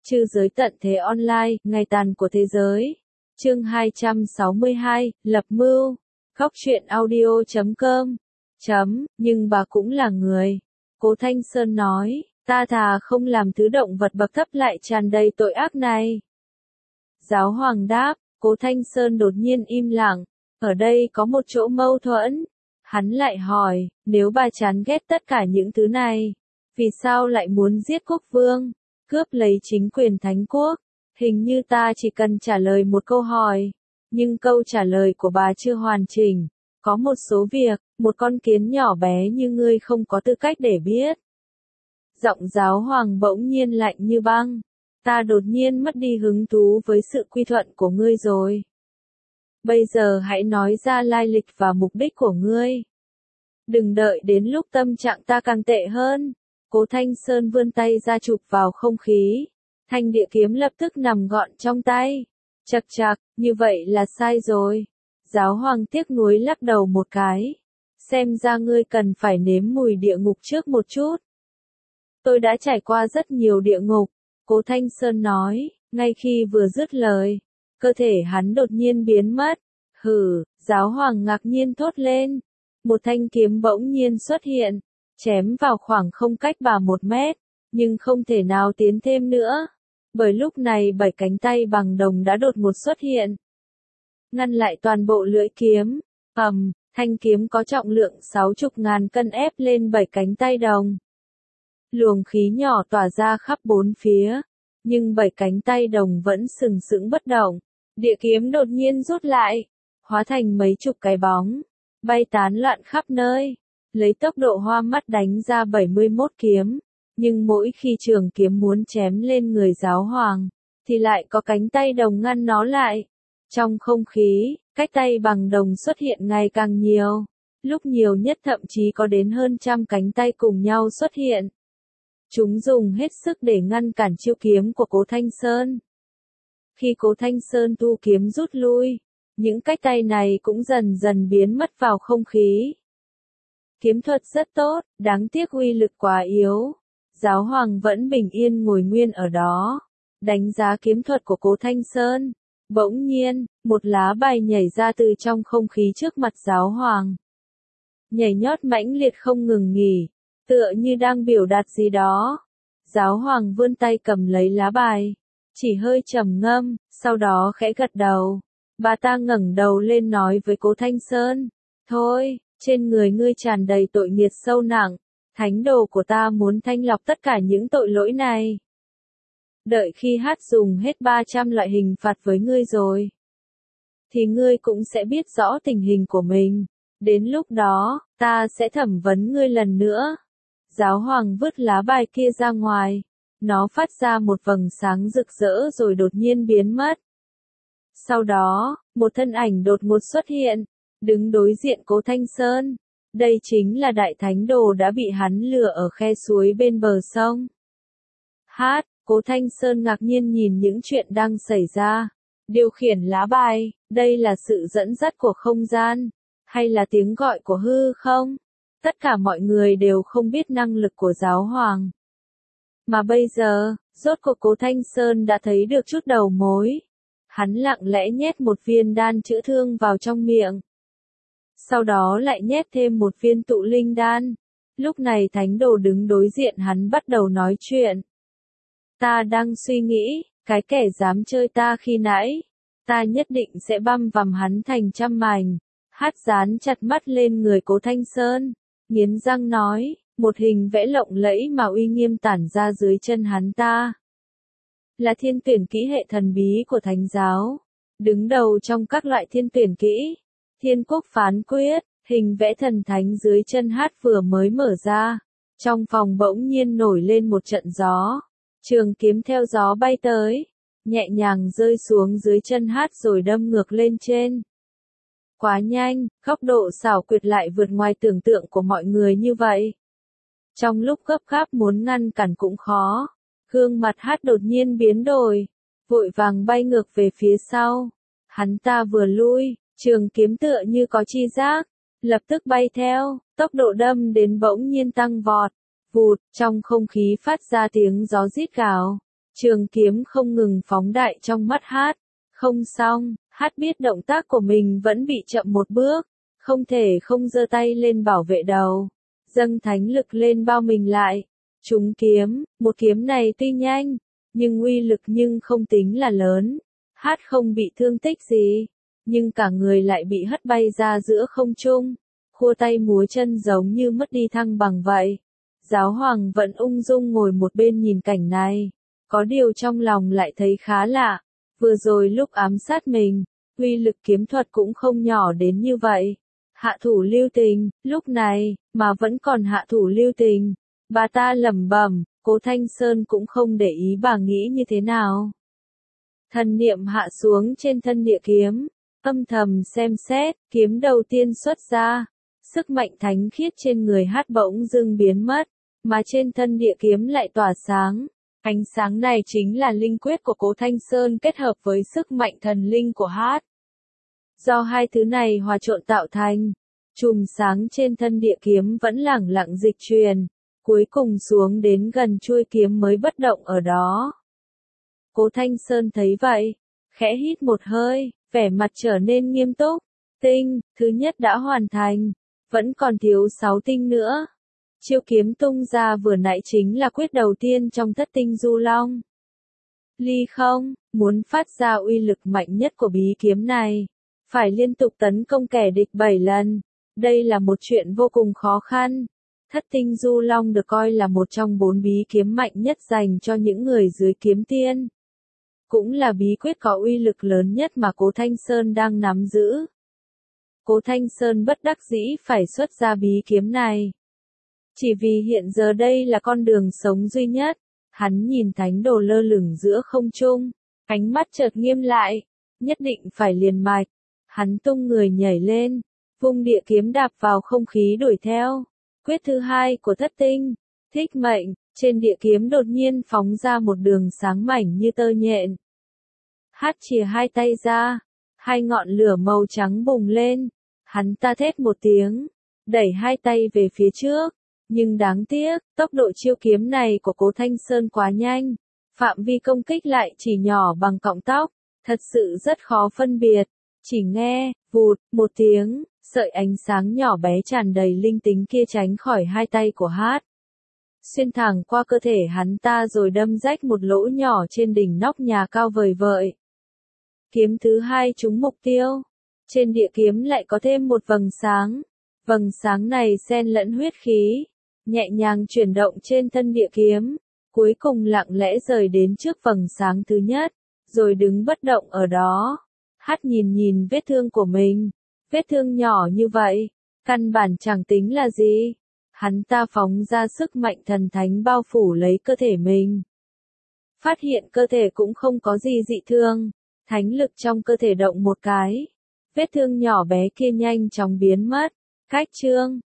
Trư giới tận thế online, ngày tàn của thế giới. Chương 262, lập mưu. Góc truyện audio.com. Nhưng bà cũng là người. Cố Thanh Sơn nói, ta thà không làm thứ động vật bậc thấp lại tràn đầy tội ác này. Giáo hoàng đáp, Cố Thanh Sơn đột nhiên im lặng. Ở đây có một chỗ mâu thuẫn. Hắn lại hỏi, nếu bà chán ghét tất cả những thứ này, vì sao lại muốn giết quốc vương, cướp lấy chính quyền thánh quốc? Hình như ta chỉ cần trả lời một câu hỏi, nhưng câu trả lời của bà chưa hoàn chỉnh. Có một số việc, một con kiến nhỏ bé như ngươi không có tư cách để biết. Giọng giáo hoàng bỗng nhiên lạnh như băng. Ta đột nhiên mất đi hứng thú với sự quy thuận của ngươi rồi. Bây giờ hãy nói ra lai lịch và mục đích của ngươi. Đừng đợi đến lúc tâm trạng ta càng tệ hơn. Cố Thanh Sơn vươn tay ra chụp vào không khí. Thanh địa kiếm lập tức nằm gọn trong tay. Chậc chậc, như vậy là sai rồi. Giáo hoàng tiếc nuối lắc đầu một cái. Xem ra ngươi cần phải nếm mùi địa ngục trước một chút. Tôi đã trải qua rất nhiều địa ngục, Cố Thanh Sơn nói, ngay khi vừa dứt lời. Cơ thể hắn đột nhiên biến mất. Hừ, giáo hoàng ngạc nhiên thốt lên. Một thanh kiếm bỗng nhiên xuất hiện, chém vào khoảng không cách bà 1 mét, nhưng không thể nào tiến thêm nữa. Bởi lúc này 7 cánh tay bằng đồng đã đột ngột xuất hiện, ngăn lại toàn bộ lưỡi kiếm. Thanh kiếm có trọng lượng 60.000 cân ép lên 7 cánh tay đồng. Luồng khí nhỏ tỏa ra khắp 4 phía, nhưng 7 cánh tay đồng vẫn sừng sững bất động. Địa kiếm đột nhiên rút lại, hóa thành mấy chục cái bóng, bay tán loạn khắp nơi, lấy tốc độ hoa mắt đánh ra 71 kiếm. Nhưng mỗi khi trường kiếm muốn chém lên người giáo hoàng, thì lại có cánh tay đồng ngăn nó lại. Trong không khí, cách tay bằng đồng xuất hiện ngày càng nhiều, lúc nhiều nhất thậm chí có đến hơn 100 cánh tay cùng nhau xuất hiện. Chúng dùng hết sức để ngăn cản chiêu kiếm của Cố Thanh Sơn. Khi Cố Thanh Sơn thu kiếm rút lui, những cách tay này cũng dần dần biến mất vào không khí. Kiếm thuật rất tốt, đáng tiếc uy lực quá yếu. Giáo hoàng vẫn bình yên ngồi nguyên ở đó, đánh giá kiếm thuật của Cố Thanh Sơn. Bỗng nhiên, một lá bài nhảy ra từ trong không khí trước mặt giáo hoàng. Nhảy nhót mãnh liệt không ngừng nghỉ, tựa như đang biểu đạt gì đó. Giáo hoàng vươn tay cầm lấy lá bài, chỉ hơi trầm ngâm, sau đó khẽ gật đầu. Bà ta ngẩng đầu lên nói với Cố Thanh Sơn, thôi, trên người ngươi tràn đầy tội nghiệt sâu nặng. Thánh đồ của ta muốn thanh lọc tất cả những tội lỗi này. Đợi khi hát dùng hết 300 loại hình phạt với ngươi rồi, thì ngươi cũng sẽ biết rõ tình hình của mình. Đến lúc đó, ta sẽ thẩm vấn ngươi lần nữa. Giáo hoàng vứt lá bài kia ra ngoài. Nó phát ra một vầng sáng rực rỡ rồi đột nhiên biến mất. Sau đó, một thân ảnh đột ngột xuất hiện, đứng đối diện Cố Thanh Sơn. Đây chính là đại thánh đồ đã bị hắn lừa ở khe suối bên bờ sông. Cố Thanh Sơn ngạc nhiên nhìn những chuyện đang xảy ra. Điều khiển lá bài, đây là sự dẫn dắt của không gian, hay là tiếng gọi của hư không? Tất cả mọi người đều không biết năng lực của giáo hoàng. Mà bây giờ, rốt cuộc Cố Thanh Sơn đã thấy được chút đầu mối. Hắn lặng lẽ nhét một viên đan chữa thương vào trong miệng. Sau đó lại nhét thêm một viên tụ linh đan. Lúc này thánh đồ đứng đối diện hắn bắt đầu nói chuyện. Ta đang suy nghĩ, cái kẻ dám chơi ta khi nãy, ta nhất định sẽ băm vằm hắn thành trăm mảnh. Dán chặt mắt lên người Cố Thanh Sơn, nghiến răng nói, một hình vẽ lộng lẫy mà uy nghiêm tản ra dưới chân hắn ta. Là thiên tuyển kỹ hệ thần bí của thánh giáo, đứng đầu trong các loại thiên tuyển kỹ. Thiên quốc phán quyết, hình vẽ thần thánh dưới chân vừa mới mở ra. Trong phòng bỗng nhiên nổi lên một trận gió. Trường kiếm theo gió bay tới, nhẹ nhàng rơi xuống dưới chân rồi đâm ngược lên trên. Quá nhanh, góc độ xảo quyệt lại vượt ngoài tưởng tượng của mọi người như vậy. Trong lúc gấp gáp muốn ngăn cản cũng khó, gương mặt đột nhiên biến đổi, vội vàng bay ngược về phía sau. Hắn ta vừa lui, trường kiếm tựa như có chi giác, lập tức bay theo, tốc độ đâm đến bỗng nhiên tăng vọt. Vụt, trong không khí phát ra tiếng gió rít gào. Trường kiếm không ngừng phóng đại trong mắt Hát. Không xong, Hát biết động tác của mình vẫn bị chậm một bước, không thể không giơ tay lên bảo vệ đầu, dâng thánh lực lên bao mình lại. Trúng kiếm, một kiếm này tuy nhanh, nhưng uy lực nhưng không tính là lớn. Hát không bị thương tích gì, nhưng cả người lại bị hất bay ra giữa không trung, khua tay múa chân giống như mất đi thăng bằng vậy. Giáo hoàng vẫn ung dung ngồi một bên nhìn cảnh này, có điều trong lòng lại thấy khá lạ. Vừa rồi lúc ám sát mình, uy lực kiếm thuật cũng không nhỏ đến như vậy. Hạ thủ lưu tình, lúc này, mà vẫn còn hạ thủ lưu tình. Bà ta lẩm bẩm, Cố Thanh Sơn cũng không để ý bà nghĩ như thế nào. Thần niệm hạ xuống trên thân địa kiếm, âm thầm xem xét, kiếm đầu tiên xuất ra. Sức mạnh thánh khiết trên người Hát bỗng dưng biến mất, mà trên thân địa kiếm lại tỏa sáng. Ánh sáng này chính là linh quyết của Cố Thanh Sơn kết hợp với sức mạnh thần linh của Hát. Do hai thứ này hòa trộn tạo thành, chùm sáng trên thân địa kiếm vẫn lẳng lặng dịch chuyển, cuối cùng xuống đến gần chuôi kiếm mới bất động ở đó. Cố Thanh Sơn thấy vậy, khẽ hít một hơi, vẻ mặt trở nên nghiêm túc. Tinh, thứ nhất đã hoàn thành, vẫn còn thiếu 6 tinh nữa. Chiêu kiếm tung ra vừa nãy chính là quyết đầu tiên trong thất tinh du long. Ly không, muốn phát ra uy lực mạnh nhất của bí kiếm này, phải liên tục tấn công kẻ địch 7 lần. Đây là một chuyện vô cùng khó khăn. Thất tinh du long được coi là một trong 4 bí kiếm mạnh nhất dành cho những người dưới kiếm tiên. Cũng là bí quyết có uy lực lớn nhất mà Cố Thanh Sơn đang nắm giữ. Cố Thanh Sơn bất đắc dĩ phải xuất ra bí kiếm này. Chỉ vì hiện giờ đây là con đường sống duy nhất. Hắn nhìn thánh đồ lơ lửng giữa không trung, ánh mắt chợt nghiêm lại, nhất định phải liền mạch. Hắn tung người nhảy lên, vung địa kiếm đạp vào không khí đuổi theo. Quyết thứ hai của thất tinh, thích mệnh, trên địa kiếm đột nhiên phóng ra một đường sáng mảnh như tơ nhện. Hát chìa hai tay ra, hai ngọn lửa màu trắng bùng lên, hắn ta thét một tiếng, đẩy hai tay về phía trước. Nhưng đáng tiếc, tốc độ chiêu kiếm này của Cố Thanh Sơn quá nhanh, phạm vi công kích lại chỉ nhỏ bằng cọng tóc, thật sự rất khó phân biệt. Chỉ nghe, vụt, một tiếng, sợi ánh sáng nhỏ bé tràn đầy linh tính kia tránh khỏi hai tay của Hát. Xuyên thẳng qua cơ thể hắn ta rồi đâm rách một lỗ nhỏ trên đỉnh nóc nhà cao vời vợi. Kiếm thứ hai trúng mục tiêu. Trên địa kiếm lại có thêm một vầng sáng. Vầng sáng này xen lẫn huyết khí, nhẹ nhàng chuyển động trên thân địa kiếm, cuối cùng lặng lẽ rời đến trước vầng sáng thứ nhất, rồi đứng bất động ở đó. Hát nhìn nhìn vết thương của mình, vết thương nhỏ như vậy, căn bản chẳng tính là gì. Hắn ta phóng ra sức mạnh thần thánh bao phủ lấy cơ thể mình. Phát hiện cơ thể cũng không có gì dị thương, thánh lực trong cơ thể động một cái. Vết thương nhỏ bé kia nhanh chóng biến mất. Cách chương